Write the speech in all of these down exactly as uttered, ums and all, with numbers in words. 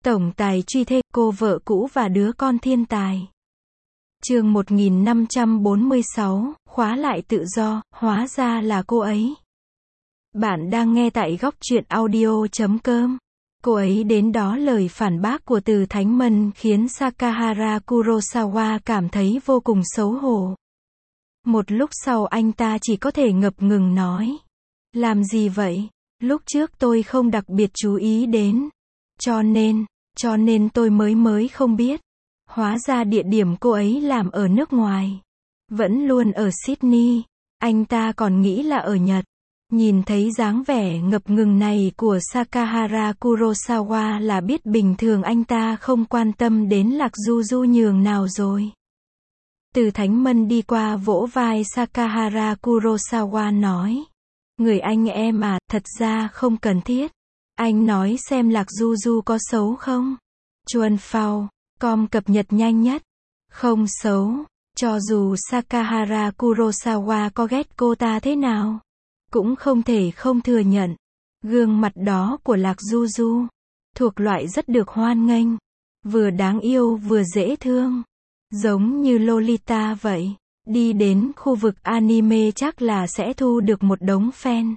Tổng tài truy thê, cô vợ cũ và đứa con thiên tài. Chương một nghìn năm trăm bốn mươi sáu, khóa lại tự do, hóa ra là cô ấy. Bạn đang nghe tại góc truyện audio chấm com. Cô ấy đến đó. Lời phản bác của Từ Thánh Mân khiến Sakahara Kurosawa cảm thấy vô cùng xấu hổ. Một lúc sau anh ta chỉ có thể ngập ngừng nói. Làm gì vậy? Lúc trước tôi không đặc biệt chú ý đến. Cho nên, cho nên tôi mới mới không biết. Hóa ra địa điểm cô ấy làm ở nước ngoài. Vẫn luôn ở Sydney. Anh ta còn nghĩ là ở Nhật. Nhìn thấy dáng vẻ ngập ngừng này của Sakahara Kurosawa là biết bình thường anh ta không quan tâm đến Lạc Du Du nhường nào rồi. Từ Thánh Mân đi qua vỗ vai Sakahara Kurosawa nói. Người anh em à, thật ra không cần thiết. Anh nói xem Lạc Du Du có xấu không? Chuan Phao, com cập nhật nhanh nhất. Không xấu, cho dù Sakahara Kurosawa có ghét cô ta thế nào, cũng không thể không thừa nhận. Gương mặt đó của Lạc Du Du, thuộc loại rất được hoan nghênh. Vừa đáng yêu vừa dễ thương. Giống như Lolita vậy. Đi đến khu vực anime chắc là sẽ thu được một đống fan.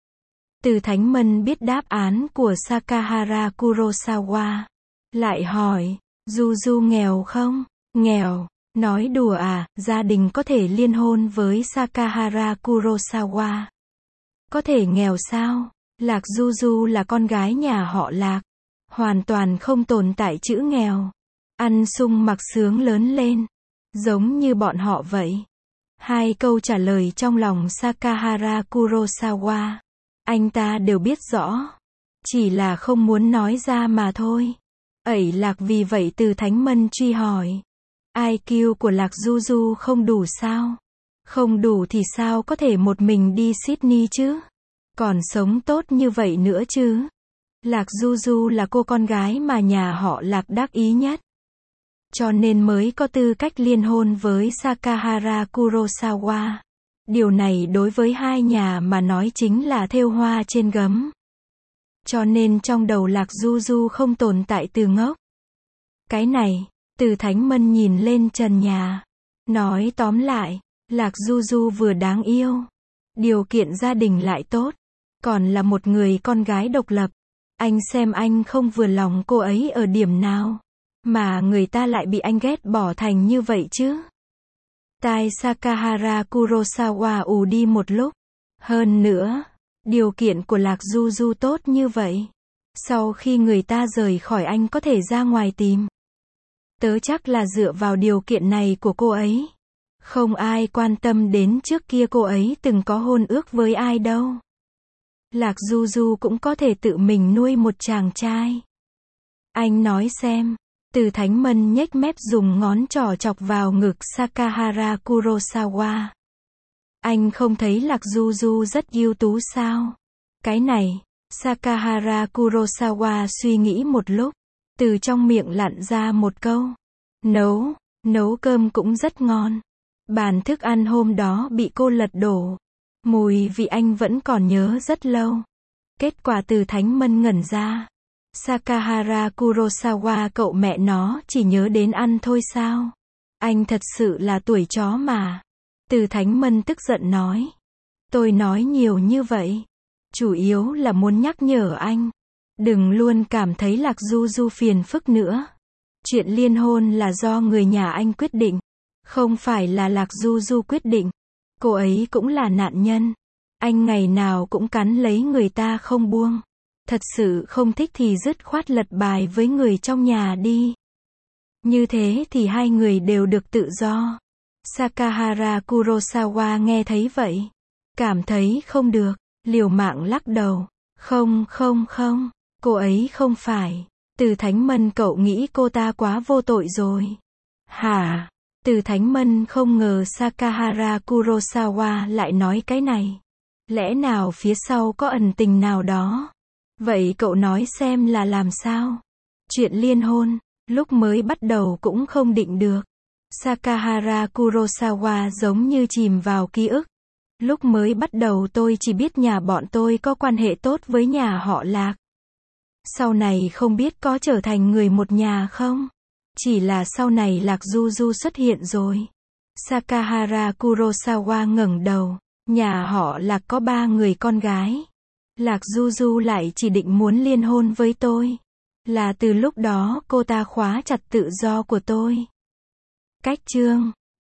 Từ Thánh Mân biết đáp án của Sakahara Kurosawa. Lại hỏi, Du Du nghèo không? Nghèo. Nói đùa à, gia đình có thể liên hôn với Sakahara Kurosawa. Có thể nghèo sao? Lạc Du Du là con gái nhà họ Lạc. Hoàn toàn không tồn tại chữ nghèo. Ăn sung mặc sướng lớn lên. Giống như bọn họ vậy. Hai câu trả lời trong lòng Sakahara Kurosawa. Anh ta đều biết rõ. Chỉ là không muốn nói ra mà thôi. Ẩy Lạc vì vậy Từ Thánh Mân truy hỏi. i kiu của Lạc Du Du không đủ sao? Không đủ thì sao có thể một mình đi Sydney chứ? Còn sống tốt như vậy nữa chứ? Lạc Du Du là cô con gái mà nhà họ Lạc đắc ý nhất. Cho nên mới có tư cách liên hôn với Sakahara Kurosawa. Điều này đối với hai nhà mà nói chính là thêu hoa trên gấm. Cho nên trong đầu Lạc Du Du không tồn tại từ ngốc. Cái này, Từ Thánh Mân nhìn lên trần nhà. Nói tóm lại, Lạc Du Du vừa đáng yêu. Điều kiện gia đình lại tốt. Còn là một người con gái độc lập. Anh xem anh không vừa lòng cô ấy ở điểm nào. Mà người ta lại bị anh ghét bỏ thành như vậy chứ. Tai Sakahara Kurosawa ù đi một lúc. Hơn nữa, điều kiện của Lạc Du Du tốt như vậy. Sau khi người ta rời khỏi anh có thể ra ngoài tìm. Tớ chắc là dựa vào điều kiện này của cô ấy. Không ai quan tâm đến trước kia cô ấy từng có hôn ước với ai đâu. Lạc Du Du cũng có thể tự mình nuôi một chàng trai. Anh nói xem. Từ Thánh Mân nhếch mép dùng ngón trỏ chọc vào ngực Sakahara Kurosawa. Anh không thấy Lạc Du Du rất ưu tú sao? Cái này, Sakahara Kurosawa suy nghĩ một lúc. Từ trong miệng lặn ra một câu. Nấu, nấu cơm cũng rất ngon. Bàn thức ăn hôm đó bị cô lật đổ. Mùi vị anh vẫn còn nhớ rất lâu. Kết quả Từ Thánh Mân ngẩn ra. Sakahara Kurosawa cậu mẹ nó chỉ nhớ đến ăn thôi sao? Anh thật sự là tuổi chó mà. Từ Thánh Mân tức giận nói. Tôi nói nhiều như vậy. Chủ yếu là muốn nhắc nhở anh. Đừng luôn cảm thấy Lạc Du Du phiền phức nữa. Chuyện liên hôn là do người nhà anh quyết định. Không phải là Lạc Du Du quyết định. Cô ấy cũng là nạn nhân. Anh ngày nào cũng cắn lấy người ta không buông. Thật sự không thích thì dứt khoát lật bài với người trong nhà đi. Như thế thì hai người đều được tự do. Sakahara Kurosawa nghe thấy vậy. Cảm thấy không được. Liều mạng lắc đầu. Không không không. Cô ấy không phải. Từ Thánh Mân cậu nghĩ cô ta quá vô tội rồi. Hả? Từ Thánh Mân không ngờ Sakahara Kurosawa lại nói cái này. Lẽ nào phía sau có ẩn tình nào đó? Vậy cậu nói xem là làm sao? Chuyện liên hôn, lúc mới bắt đầu cũng không định được. Sakahara Kurosawa giống như chìm vào ký ức. Lúc mới bắt đầu tôi chỉ biết nhà bọn tôi có quan hệ tốt với nhà họ Lạc. Sau này không biết có trở thành người một nhà không? Chỉ là sau này Lạc Du Du xuất hiện rồi. Sakahara Kurosawa ngẩng đầu. Nhà họ Lạc có ba người con gái. Lạc Du Du lại chỉ định muốn liên hôn với tôi. Là từ lúc đó cô ta khóa chặt tự do của tôi. Cách chương